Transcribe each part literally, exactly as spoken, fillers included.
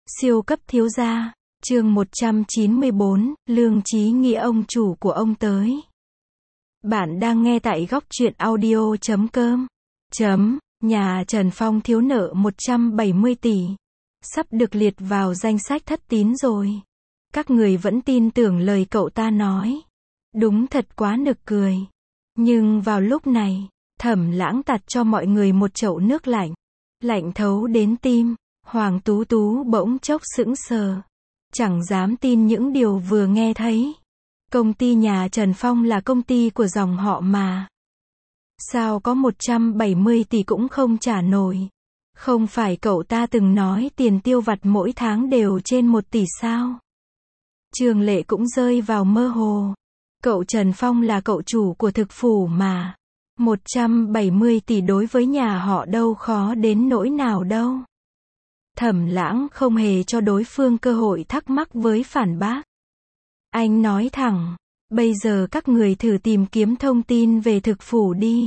Siêu cấp thiếu gia, chương một trăm chín mươi bốn, Lương Chí Nghĩa ông chủ của ông tới. Bạn đang nghe tại góc truyện audio chấm com. Chấm, nhà Trần Phong thiếu nợ một trăm bảy mươi tỷ. Sắp được liệt vào danh sách thất tín rồi. Các người vẫn tin tưởng lời cậu ta nói. Đúng thật quá nực cười. Nhưng vào lúc này, Thẩm Lãng tạt cho mọi người một chậu nước lạnh. Lạnh thấu đến tim. Hoàng Tú Tú bỗng chốc sững sờ. Chẳng dám tin những điều vừa nghe thấy. Công ty nhà Trần Phong là công ty của dòng họ mà. Sao có một trăm bảy mươi tỷ cũng không trả nổi? Không phải cậu ta từng nói tiền tiêu vặt mỗi tháng đều trên một tỷ sao? Trường Lệ cũng rơi vào mơ hồ. Cậu Trần Phong là cậu chủ của thực phủ mà. một trăm bảy mươi tỷ đối với nhà họ đâu khó đến nỗi nào đâu. Thẩm Lãng không hề cho đối phương cơ hội thắc mắc với phản bác. Anh nói thẳng, bây giờ các người thử tìm kiếm thông tin về thực phủ đi.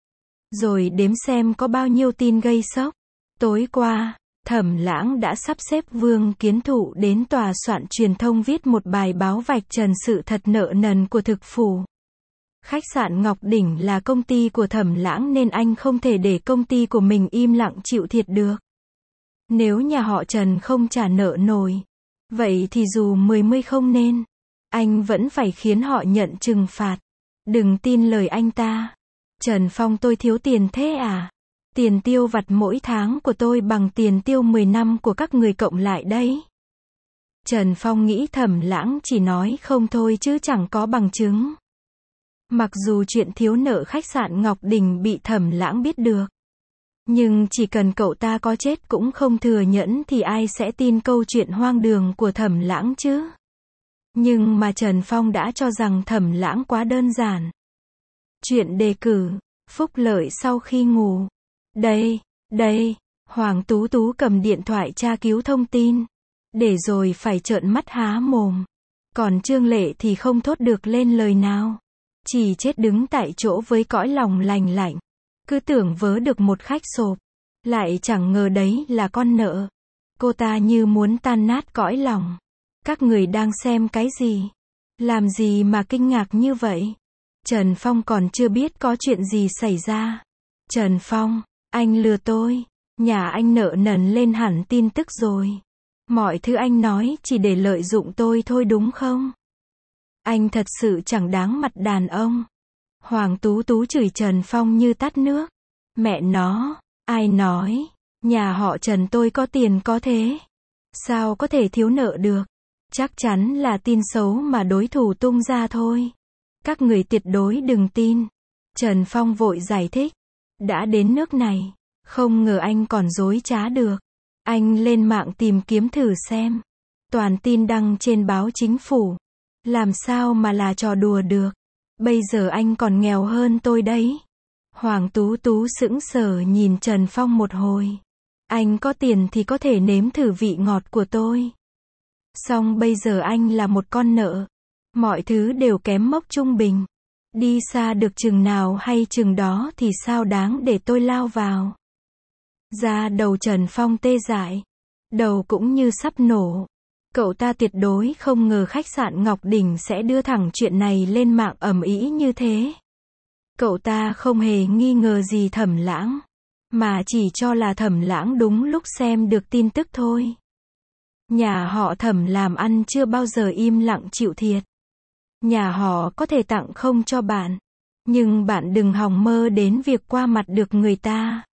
Rồi đếm xem có bao nhiêu tin gây sốc. Tối qua, Thẩm Lãng đã sắp xếp Vương Kiến Thụ đến tòa soạn truyền thông viết một bài báo vạch trần sự thật nợ nần của thực phủ. Khách sạn Ngọc Đỉnh là công ty của Thẩm Lãng nên anh không thể để công ty của mình im lặng chịu thiệt được. Nếu nhà họ Trần không trả nợ nổi, vậy thì dù mười mươi không nên, anh vẫn phải khiến họ nhận trừng phạt. Đừng tin lời anh ta. Trần Phong tôi thiếu tiền thế à? Tiền tiêu vặt mỗi tháng của tôi bằng tiền tiêu mười năm của các người cộng lại đấy. Trần Phong nghĩ Thẩm Lãng chỉ nói không thôi chứ chẳng có bằng chứng. Mặc dù chuyện thiếu nợ khách sạn Ngọc Đình bị Thẩm Lãng biết được. Nhưng chỉ cần cậu ta có chết cũng không thừa nhẫn thì ai sẽ tin câu chuyện hoang đường của Thẩm Lãng chứ? Nhưng mà Trần Phong đã cho rằng Thẩm Lãng quá đơn giản. Chuyện đề cử, phúc lợi sau khi ngủ. Đây, đây, Hoàng Tú Tú cầm điện thoại tra cứu thông tin. Để rồi phải trợn mắt há mồm. Còn Trương Lệ thì không thốt được lên lời nào. Chỉ chết đứng tại chỗ với cõi lòng lành lạnh. Cứ tưởng vớ được một khách sộp. Lại chẳng ngờ đấy là con nợ. Cô ta như muốn tan nát cõi lòng. Các người đang xem cái gì? Làm gì mà kinh ngạc như vậy? Trần Phong còn chưa biết có chuyện gì xảy ra. Trần Phong, anh lừa tôi. Nhà anh nợ nần lên hẳn tin tức rồi. Mọi thứ anh nói chỉ để lợi dụng tôi thôi đúng không? Anh thật sự chẳng đáng mặt đàn ông. Hoàng Tú Tú chửi Trần Phong như tát nước. Mẹ nó, ai nói, nhà họ Trần tôi có tiền có thế. Sao có thể thiếu nợ được? Chắc chắn là tin xấu mà đối thủ tung ra thôi. Các người tuyệt đối đừng tin. Trần Phong vội giải thích. Đã đến nước này, không ngờ anh còn dối trá được. Anh lên mạng tìm kiếm thử xem. Toàn tin đăng trên báo chính phủ. Làm sao mà là trò đùa được? Bây giờ anh còn nghèo hơn tôi đấy. Hoàng Tú Tú sững sờ nhìn Trần Phong một hồi. Anh có tiền thì có thể nếm thử vị ngọt của tôi. Song bây giờ anh là một con nợ. Mọi thứ đều kém mốc trung bình. Đi xa được chừng nào hay chừng đó thì sao đáng để tôi lao vào. Da đầu Trần Phong tê dại. Đầu cũng như sắp nổ. Cậu ta tuyệt đối không ngờ khách sạn Ngọc Đỉnh sẽ đưa thẳng chuyện này lên mạng ầm ĩ như thế. Cậu ta không hề nghi ngờ gì Thẩm Lãng, mà chỉ cho là Thẩm Lãng đúng lúc xem được tin tức thôi. Nhà họ Thẩm làm ăn chưa bao giờ im lặng chịu thiệt. Nhà họ có thể tặng không cho bạn, nhưng bạn đừng hòng mơ đến việc qua mặt được người ta.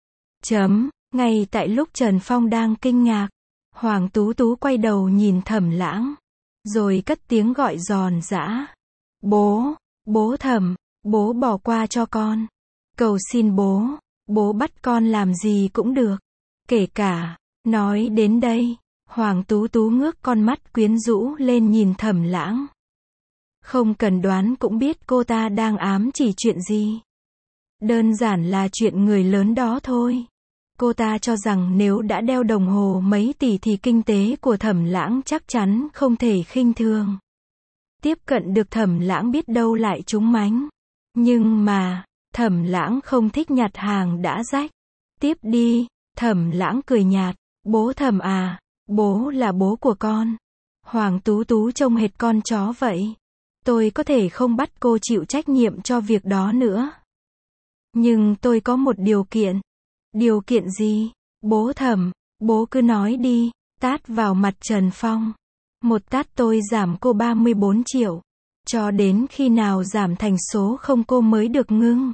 Chấm, ngay tại lúc Trần Phong đang kinh ngạc, Hoàng Tú Tú quay đầu nhìn Thẩm Lãng, rồi cất tiếng gọi giòn giã. Bố, bố Thẩm, bố bỏ qua cho con. Cầu xin bố, bố bắt con làm gì cũng được. Kể cả, nói đến đây, Hoàng Tú Tú ngước con mắt quyến rũ lên nhìn Thẩm Lãng. Không cần đoán cũng biết cô ta đang ám chỉ chuyện gì. Đơn giản là chuyện người lớn đó thôi. Cô ta cho rằng nếu đã đeo đồng hồ mấy tỷ thì kinh tế của Thẩm Lãng chắc chắn không thể khinh thường. Tiếp cận được Thẩm Lãng biết đâu lại trúng mánh. Nhưng mà, Thẩm Lãng không thích nhặt hàng đã rách. Tiếp đi, Thẩm Lãng cười nhạt. Bố Thẩm à, Bố là bố của con. Hoàng Tú Tú trông hệt con chó vậy. Tôi có thể không bắt cô chịu trách nhiệm cho việc đó nữa. Nhưng tôi có một điều kiện. Điều kiện gì? Bố Thẩm, bố cứ nói đi. Tát vào mặt Trần Phong. Một tát tôi giảm cô ba mươi bốn triệu. Cho đến khi nào giảm thành số không cô mới được ngưng.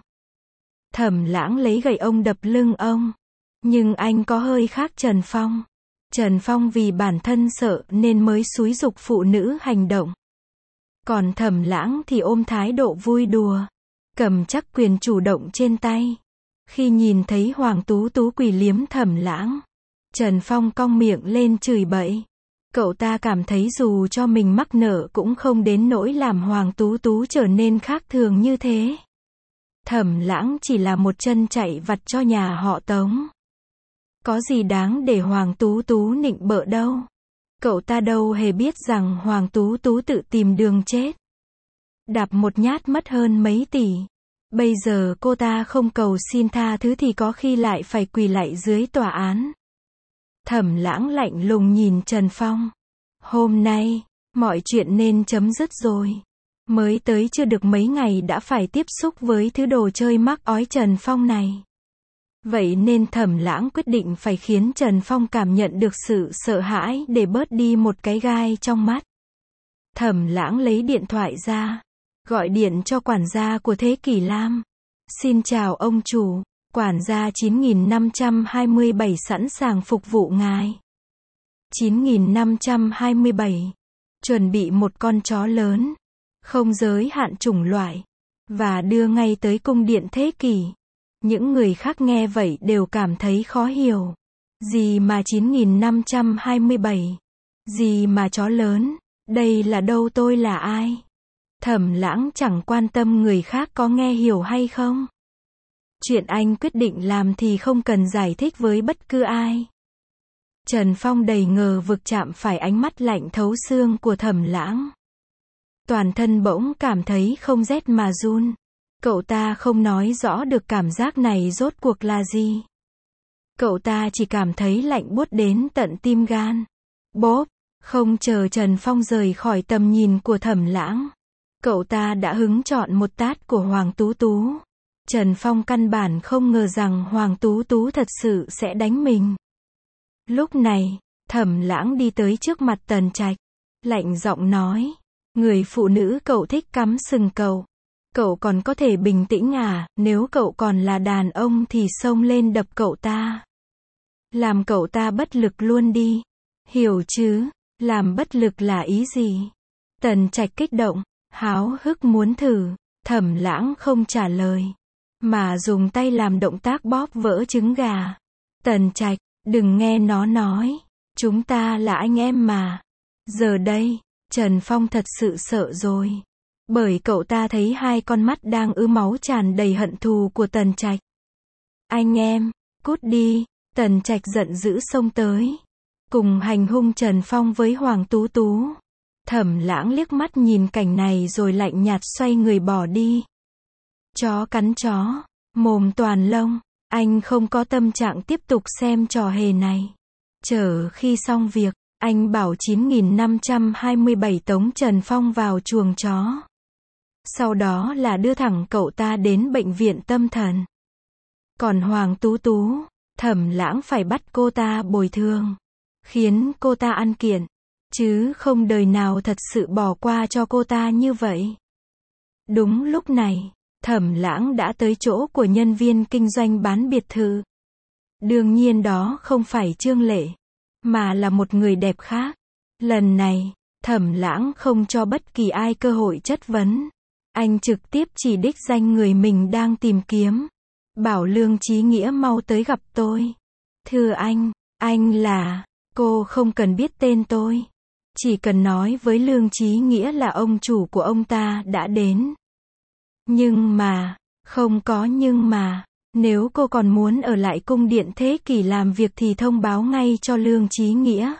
Thẩm Lãng lấy gậy ông đập lưng ông. Nhưng anh có hơi khác Trần Phong. Trần Phong vì bản thân sợ nên mới xúi giục phụ nữ hành động. Còn Thẩm Lãng thì ôm thái độ vui đùa. Cầm chắc quyền chủ động trên tay. Khi nhìn thấy Hoàng Tú Tú quỳ liếm Thẩm Lãng, Trần Phong cong miệng lên chửi bậy. Cậu ta cảm thấy dù cho mình mắc nợ cũng không đến nỗi làm Hoàng Tú Tú trở nên khác thường như thế. Thẩm Lãng chỉ là một chân chạy vặt cho nhà họ Tống. Có gì đáng để Hoàng Tú Tú nịnh bợ đâu. Cậu ta đâu hề biết rằng Hoàng Tú Tú tự tìm đường chết. Đạp một nhát mất hơn mấy tỷ. Bây giờ cô ta không cầu xin tha thứ thì có khi lại phải quỳ lạy dưới tòa án. Thẩm Lãng lạnh lùng nhìn Trần Phong. Hôm nay, mọi chuyện nên chấm dứt rồi. Mới tới chưa được mấy ngày đã phải tiếp xúc với thứ đồ chơi mắc ói Trần Phong này. Vậy nên Thẩm Lãng quyết định phải khiến Trần Phong cảm nhận được sự sợ hãi để bớt đi một cái gai trong mắt. Thẩm Lãng lấy điện thoại ra, gọi điện cho quản gia của Thế Kỷ Lam. Xin chào ông chủ, quản gia chín nghìn năm trăm hai mươi bảy sẵn sàng phục vụ ngài. chín nghìn năm trăm hai mươi bảy. Chuẩn bị một con chó lớn, không giới hạn chủng loại, và đưa ngay tới cung điện Thế Kỷ. Những người khác nghe vậy đều cảm thấy khó hiểu. Gì mà chín nghìn năm trăm hai mươi bảy? Gì mà chó lớn? Đây là đâu, tôi là ai? Thẩm Lãng chẳng quan tâm người khác có nghe hiểu hay không. Chuyện anh quyết định làm thì không cần giải thích với bất cứ ai. Trần Phong đầy ngờ vực chạm phải ánh mắt lạnh thấu xương của Thẩm Lãng. Toàn thân bỗng cảm thấy không rét mà run. Cậu ta không nói rõ được cảm giác này rốt cuộc là gì. Cậu ta chỉ cảm thấy lạnh buốt đến tận tim gan. Bốp, không chờ Trần Phong rời khỏi tầm nhìn của Thẩm Lãng. Cậu ta đã hứng chọn một tát của Hoàng Tú Tú. Trần Phong căn bản không ngờ rằng Hoàng Tú Tú thật sự sẽ đánh mình. Lúc này, Thẩm Lãng đi tới trước mặt Tần Trạch. Lạnh giọng nói. Người phụ nữ cậu thích cắm sừng cậu. Cậu còn có thể bình tĩnh à, nếu cậu còn là đàn ông thì xông lên đập cậu ta. Làm cậu ta bất lực luôn đi. Hiểu chứ, làm bất lực là ý gì? Tần Trạch kích động, háo hức muốn thử. Thẩm Lãng không trả lời, mà dùng tay làm động tác bóp vỡ trứng gà. Tần Trạch, đừng nghe nó nói. Chúng ta là anh em mà. Giờ đây, Trần Phong thật sự sợ rồi. Bởi cậu ta thấy hai con mắt đang ứ máu tràn đầy hận thù của Tần Trạch. Anh em, cút đi. Tần Trạch giận dữ xông tới. Cùng hành hung Trần Phong với Hoàng Tú Tú. Thẩm Lãng liếc mắt nhìn cảnh này rồi lạnh nhạt xoay người bỏ đi. Chó cắn chó, mồm toàn lông. Anh không có tâm trạng tiếp tục xem trò hề này. Chờ khi xong việc, anh bảo chín nghìn năm trăm hai mươi bảy tống Trần Phong vào chuồng chó. Sau đó là đưa thẳng cậu ta đến bệnh viện tâm thần. Còn Hoàng Tú Tú, Thẩm Lãng phải bắt cô ta bồi thường. Khiến cô ta ăn kiện. Chứ không đời nào thật sự bỏ qua cho cô ta như vậy. Đúng lúc này, Thẩm Lãng đã tới chỗ của nhân viên kinh doanh bán biệt thự. Đương nhiên đó không phải Trương Lệ, mà là một người đẹp khác. Lần này, Thẩm Lãng không cho bất kỳ ai cơ hội chất vấn. Anh trực tiếp chỉ đích danh người mình đang tìm kiếm. Bảo Lương Chí Nghĩa mau tới gặp tôi. Thưa anh, anh là... Cô không cần biết tên tôi. Chỉ cần nói với Lương Chí Nghĩa là ông chủ của ông ta đã đến. Nhưng mà, không có nhưng mà, nếu cô còn muốn ở lại cung điện Thế Kỷ làm việc thì thông báo ngay cho Lương Chí Nghĩa.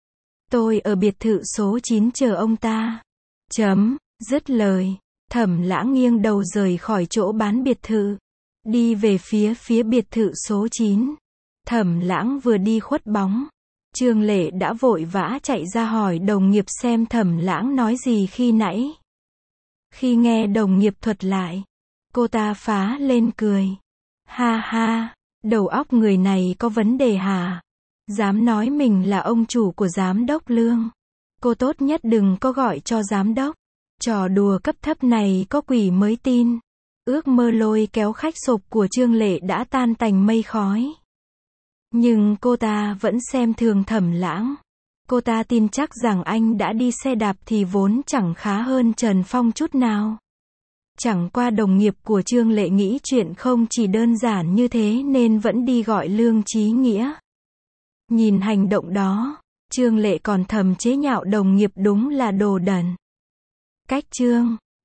Tôi ở biệt thự số chín chờ ông ta. Chấm, dứt lời, Thẩm Lãng nghiêng đầu rời khỏi chỗ bán biệt thự. Đi về phía phía biệt thự số chín. Thẩm Lãng vừa đi khuất bóng. Trương Lệ đã vội vã chạy ra hỏi đồng nghiệp xem Thẩm Lãng nói gì khi nãy. Khi nghe đồng nghiệp thuật lại, cô ta phá lên cười. Ha ha, đầu óc người này có vấn đề hả? Dám nói mình là ông chủ của giám đốc Lương. Cô tốt nhất đừng có gọi cho giám đốc. Trò đùa cấp thấp này có quỷ mới tin. Ước mơ lôi kéo khách sộp của Trương Lệ đã tan tành mây khói. Nhưng cô ta vẫn xem thường Thẩm Lãng. Cô ta tin chắc rằng anh đã đi xe đạp thì vốn chẳng khá hơn Trần Phong chút nào. Chẳng qua đồng nghiệp của Trương Lệ nghĩ chuyện không chỉ đơn giản như thế nên vẫn đi gọi Lương Chí Nghĩa. Nhìn hành động đó, Trương Lệ còn thầm chế nhạo đồng nghiệp đúng là đồ đần. Cách chương